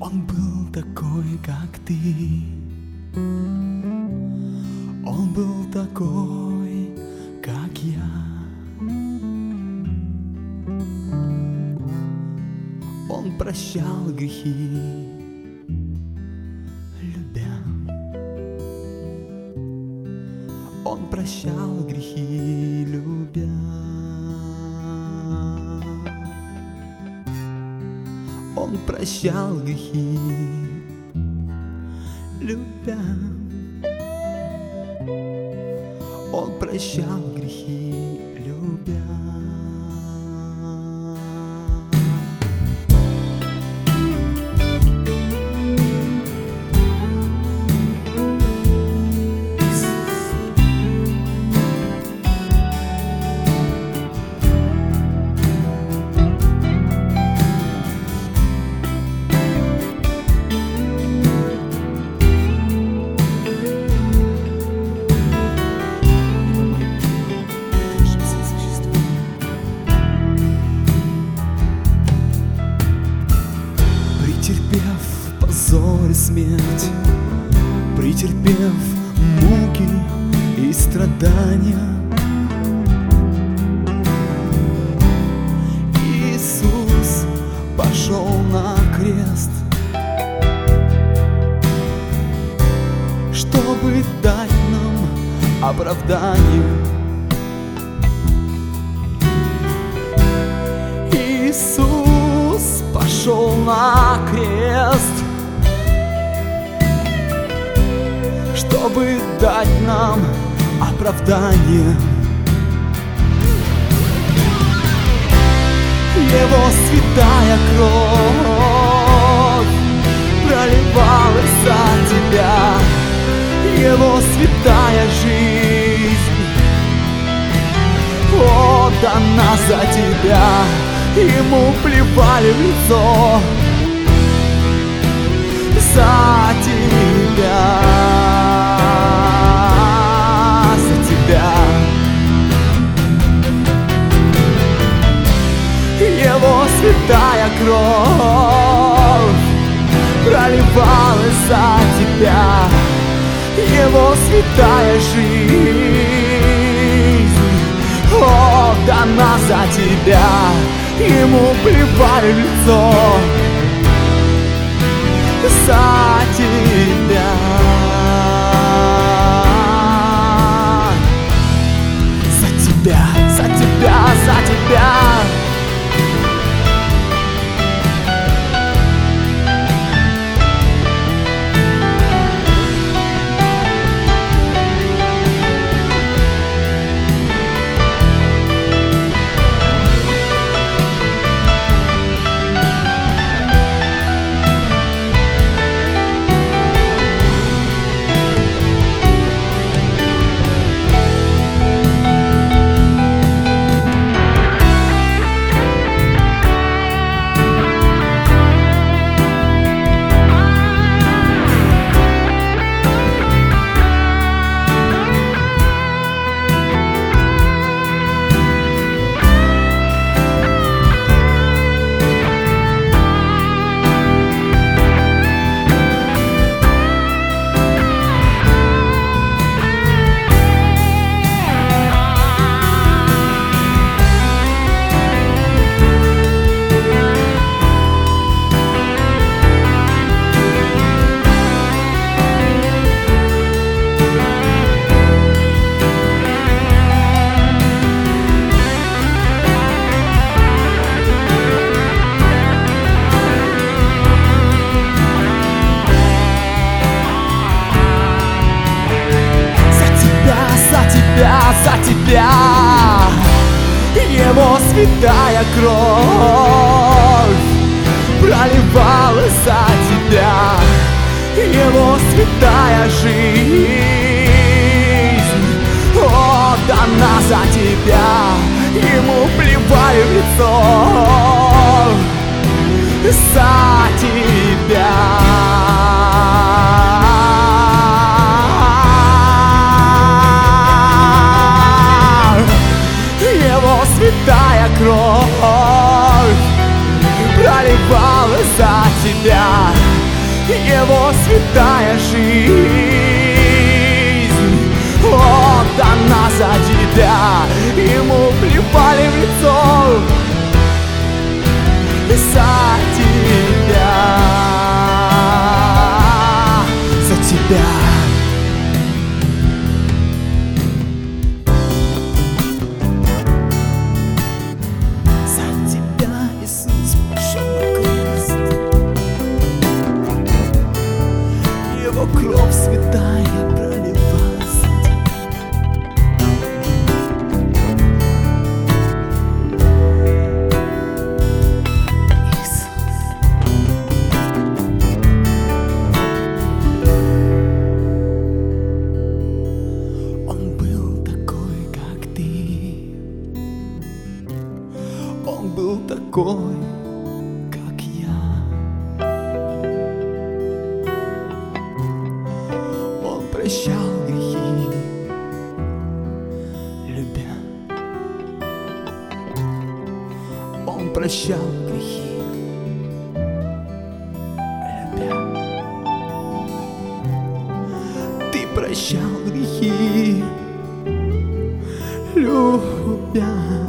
Он был такой, как ты. Он был такой, как я. Он прощал грехи, любя. Он прощал грехи, любя. Он прощал грехи, любя. Он прощал грехи, любя. Претерпев позор и смерть, претерпев муки и страдания, Иисус пошел на крест, чтобы дать нам оправдание. Иисус пошел на крест, чтобы дать нам оправдание. Его святая кровь проливалась за тебя, Его святая жизнь отдана за тебя. Ему плевали в лицо за тебя, за тебя. Его святая кровь проливалась за тебя, Его святая жизнь отдана за тебя. Ему плевали в лицо за тебя, за тебя, за тебя, за тебя. За тебя Его святая кровь проливалась за тебя, Его святая жизнь отдана за тебя. Ему плевали в лицо за тебя. Святая кровь проливалась за тебя. Его святая жизнь отдана за тебя. Ему плевали в лицо за тебя, за тебя. За тебя Иисус пошел на крест. Его кровь святая проливалась за Он был такой, как я. Он прощал грехи, любя. Он прощал грехи, любя. Ты прощал грехи, любя.